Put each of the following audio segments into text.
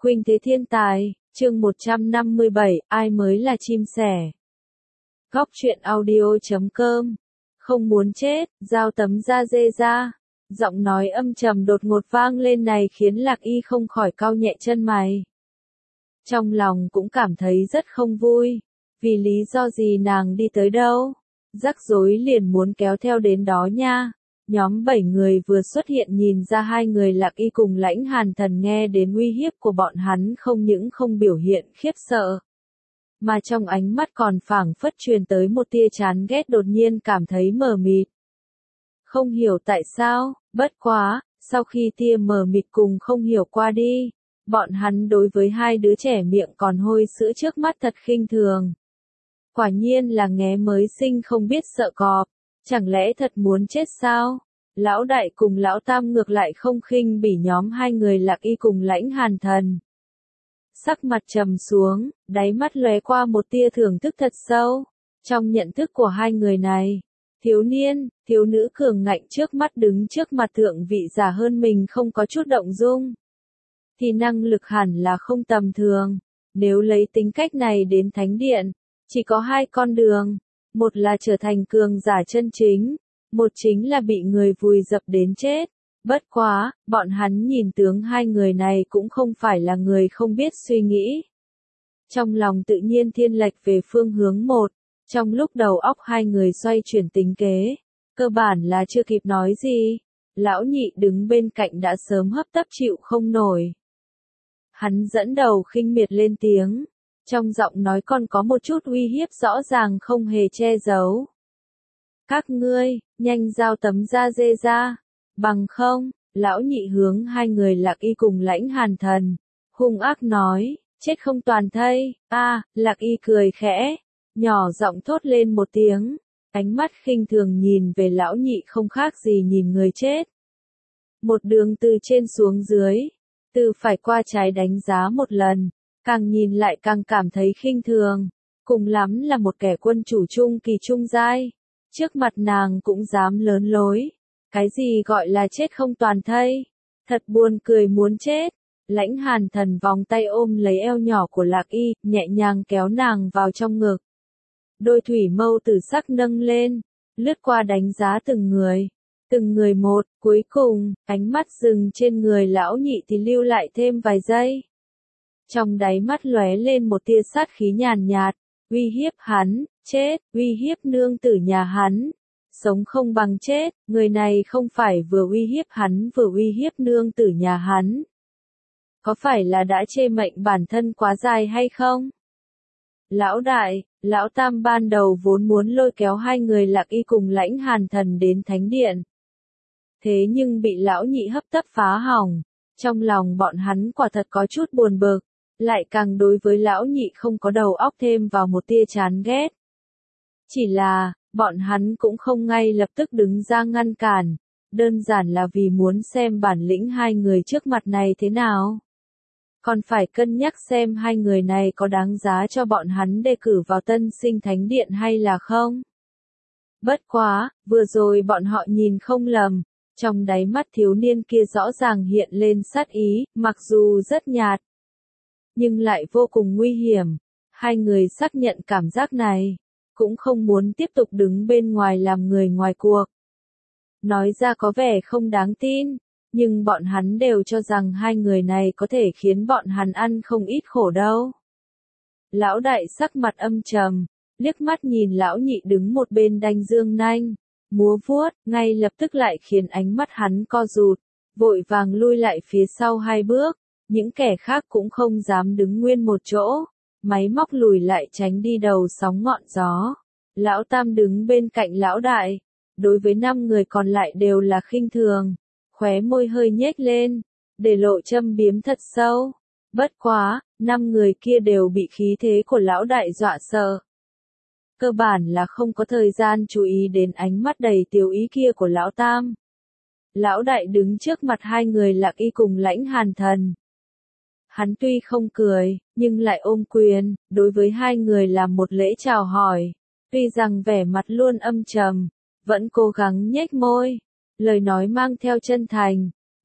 Khuynh thế thiên tài, chương 157, ai mới là chim sẻ. Góc truyện audio.com. Không muốn chết, giao tấm da dê ra. Giọng nói âm trầm đột ngột vang lên này khiến Lạc Y không khỏi cau nhẹ chân mày. Trong lòng cũng cảm thấy rất không vui. Vì lý do gì nàng đi tới đâu? Rắc rối liền muốn kéo theo đến đó nha. Nhóm 7 người vừa xuất hiện nhìn ra hai người Lạc Y cùng Lãnh Hàn Thần nghe đến uy hiếp của bọn hắn không những không biểu hiện khiếp sợ, mà trong ánh mắt còn phảng phất truyền tới một tia chán ghét, đột nhiên cảm thấy mờ mịt. Không hiểu tại sao, bất quá, sau khi tia mờ mịt cùng không hiểu qua đi, bọn hắn đối với hai đứa trẻ miệng còn hôi sữa trước mắt thật khinh thường. Quả nhiên là nghé mới sinh không biết sợ cọp. Chẳng lẽ thật muốn chết sao? Lão đại cùng lão tam ngược lại không khinh bỉ nhóm hai người Lạc Y cùng Lãnh Hàn Thần. Sắc mặt trầm xuống, đáy mắt lóe qua một tia thưởng thức thật sâu. Trong nhận thức của hai người này, thiếu niên, thiếu nữ cường ngạnh trước mắt đứng trước mặt thượng vị giả hơn mình không có chút động dung, thì năng lực hẳn là không tầm thường. Nếu lấy tính cách này đến thánh điện, chỉ có hai con đường. Một là trở thành cường giả chân chính, một chính là bị người vùi dập đến chết. Bất quá, bọn hắn nhìn tướng hai người này cũng không phải là người không biết suy nghĩ. Trong lòng tự nhiên thiên lệch về phương hướng một, trong lúc đầu óc hai người xoay chuyển tính kế, cơ bản là chưa kịp nói gì, lão nhị đứng bên cạnh đã sớm hấp tấp chịu không nổi. Hắn dẫn đầu khinh miệt lên tiếng. Trong giọng nói còn có một chút uy hiếp rõ ràng không hề che giấu. Các ngươi, nhanh giao tấm da dê ra. Bằng không, lão nhị hướng hai người Lạc Y cùng Lãnh Hàn Thần. Hung ác nói, chết không toàn thây. Lạc Y cười khẽ, nhỏ giọng thốt lên một tiếng. Ánh mắt khinh thường nhìn về lão nhị không khác gì nhìn người chết. Một đường từ trên xuống dưới, từ phải qua trái đánh giá một lần. Càng nhìn lại càng cảm thấy khinh thường, cùng lắm là một kẻ quân chủ trung kỳ trung giai, trước mặt nàng cũng dám lớn lối, cái gì gọi là chết không toàn thây, thật buồn cười muốn chết. Lãnh Hàn Thần vòng tay ôm lấy eo nhỏ của Lạc Y, nhẹ nhàng kéo nàng vào trong ngực. Đôi thủy mâu tử sắc nâng lên, lướt qua đánh giá từng người một, cuối cùng, ánh mắt dừng trên người lão nhị thì lưu lại thêm vài giây. Trong đáy mắt lóe lên một tia sát khí nhàn nhạt, uy hiếp hắn, chết, uy hiếp nương tử nhà hắn, sống không bằng chết. Người này không phải vừa uy hiếp hắn vừa uy hiếp nương tử nhà hắn. Có phải là đã chê mệnh bản thân quá dài hay không? Lão đại, lão tam ban đầu vốn muốn lôi kéo hai người Lạc Y cùng Lãnh Hàn Thần đến thánh điện. Thế nhưng bị lão nhị hấp tấp phá hỏng, trong lòng bọn hắn quả thật có chút buồn bực. Lại càng đối với lão nhị không có đầu óc thêm vào một tia chán ghét. Chỉ là, bọn hắn cũng không ngay lập tức đứng ra ngăn cản, đơn giản là vì muốn xem bản lĩnh hai người trước mặt này thế nào. Còn phải cân nhắc xem hai người này có đáng giá cho bọn hắn đề cử vào Tân Sinh Thánh Điện hay là không. Bất quá, vừa rồi bọn họ nhìn không lầm, trong đáy mắt thiếu niên kia rõ ràng hiện lên sát ý, mặc dù rất nhạt, nhưng lại vô cùng nguy hiểm. Hai người xác nhận cảm giác này, cũng không muốn tiếp tục đứng bên ngoài làm người ngoài cuộc. Nói ra có vẻ không đáng tin, nhưng bọn hắn đều cho rằng hai người này có thể khiến bọn hắn ăn không ít khổ đâu. Lão đại sắc mặt âm trầm, liếc mắt nhìn lão nhị đứng một bên đanh dương nanh, múa vuốt, ngay lập tức lại khiến ánh mắt hắn co rụt, vội vàng lui lại phía sau hai bước. Những kẻ khác cũng không dám đứng nguyên một chỗ, máy móc lùi lại tránh đi đầu sóng ngọn gió. Lão tam đứng bên cạnh lão đại, đối với 5 người còn lại đều là khinh thường, khóe môi hơi nhếch lên, để lộ châm biếm thật sâu. Bất quá, 5 người kia đều bị khí thế của lão đại dọa sợ. Cơ bản là không có thời gian chú ý đến ánh mắt đầy tiểu ý kia của lão tam. Lão đại đứng trước mặt hai người Lạc Y cùng Lãnh Hàn Thần. Hắn tuy không cười, nhưng lại ôm quyền, đối với hai người làm một lễ chào hỏi. Tuy rằng vẻ mặt luôn âm trầm, vẫn cố gắng nhếch môi. Lời nói mang theo chân thành,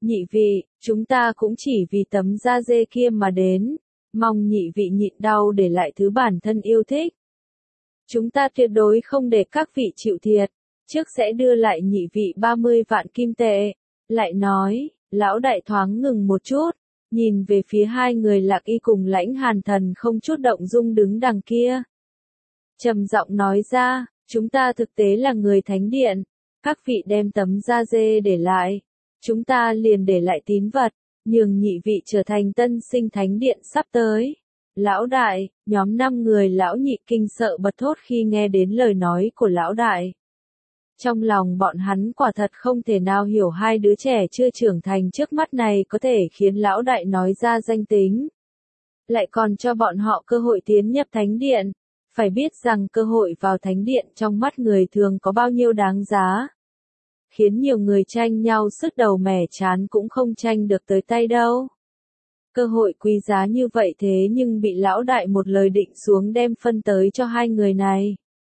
Nhị vị, chúng ta cũng chỉ vì tấm da dê kia mà đến, mong nhị vị nhịn đau để lại thứ bản thân yêu thích. Chúng ta tuyệt đối không để các vị chịu thiệt, trước sẽ đưa lại nhị vị 30 vạn kim tệ. Lại nói, lão đại thoáng ngừng một chút, nhìn về phía hai người Lạc Y cùng Lãnh Hàn Thần không chút động dung đứng đằng kia. Trầm giọng nói ra, chúng ta thực tế là người thánh điện, các vị đem tấm da dê để lại, chúng ta liền để lại tín vật, nhường nhị vị trở thành tân sinh thánh điện sắp tới. Lão đại, nhóm 5 người lão nhị kinh sợ bật thốt khi nghe đến lời nói của lão đại. Trong lòng bọn hắn quả thật không thể nào hiểu hai đứa trẻ chưa trưởng thành trước mắt này có thể khiến lão đại nói ra danh tính. Lại còn cho bọn họ cơ hội tiến nhập thánh điện. Phải biết rằng cơ hội vào thánh điện trong mắt người thường có bao nhiêu đáng giá. Khiến nhiều người tranh nhau sứt đầu mẻ chán cũng không tranh được tới tay đâu. Cơ hội quý giá như vậy thế nhưng bị lão đại một lời định xuống đem phân tới cho hai người này.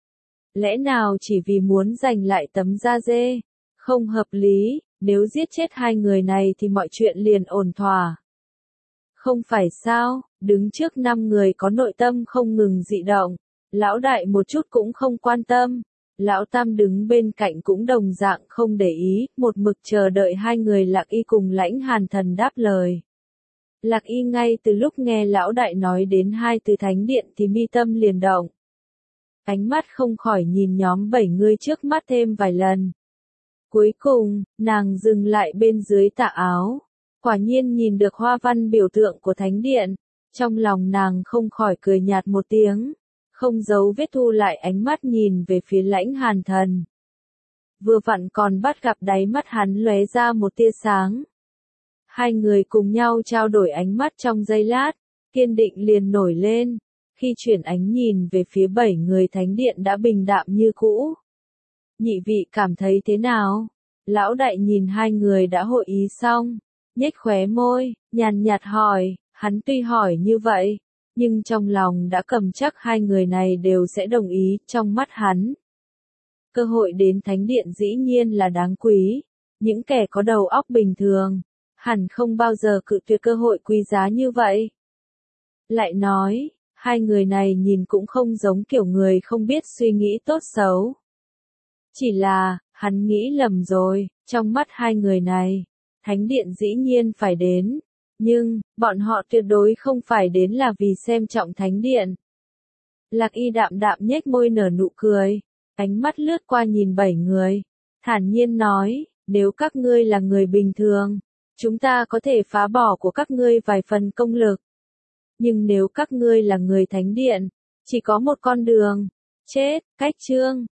Lẽ nào chỉ vì muốn giành lại tấm da dê? Không hợp lý, nếu giết chết hai người này thì mọi chuyện liền ổn thỏa. Không phải sao, đứng trước 5 người có nội tâm không ngừng dị động, lão đại một chút cũng không quan tâm. Lão tam đứng bên cạnh cũng đồng dạng không để ý, một mực chờ đợi hai người Lạc Y cùng Lãnh Hàn Thần đáp lời. Lạc Y ngay từ lúc nghe lão đại nói đến hai từ thánh điện thì mi tâm liền động. Ánh mắt không khỏi nhìn nhóm 7 người trước mắt thêm vài lần. Cuối cùng, nàng dừng lại bên dưới tà áo. Quả nhiên nhìn được hoa văn biểu tượng của thánh điện. Trong lòng nàng không khỏi cười nhạt một tiếng. Không giấu vết thu lại ánh mắt nhìn về phía Lãnh Hàn Thần. Vừa vặn còn bắt gặp đáy mắt hắn lóe ra một tia sáng. Hai người cùng nhau trao đổi ánh mắt trong giây lát, kiên định liền nổi lên. Khi chuyển ánh nhìn về phía 7 người thánh điện đã bình đạm như cũ. Nhị vị cảm thấy thế nào? Lão đại nhìn hai người đã hội ý xong, nhếch khóe môi, nhàn nhạt hỏi, hắn tuy hỏi như vậy, nhưng trong lòng đã cầm chắc hai người này đều sẽ đồng ý trong mắt hắn. Cơ hội đến thánh điện dĩ nhiên là đáng quý, những kẻ có đầu óc bình thường, hẳn không bao giờ cự tuyệt cơ hội quý giá như vậy. Lại nói, hai người này nhìn cũng không giống kiểu người không biết suy nghĩ tốt xấu. Chỉ là, hắn nghĩ lầm rồi, trong mắt hai người này, thánh điện dĩ nhiên phải đến, nhưng, bọn họ tuyệt đối không phải đến là vì xem trọng thánh điện. Lạc Y đạm đạm nhếch môi nở nụ cười, ánh mắt lướt qua nhìn 7 người, thản nhiên nói, nếu các ngươi là người bình thường, chúng ta có thể phá bỏ của các ngươi vài phần công lực. Nhưng nếu các ngươi là người thánh điện, chỉ có một con đường, chết, cách chương.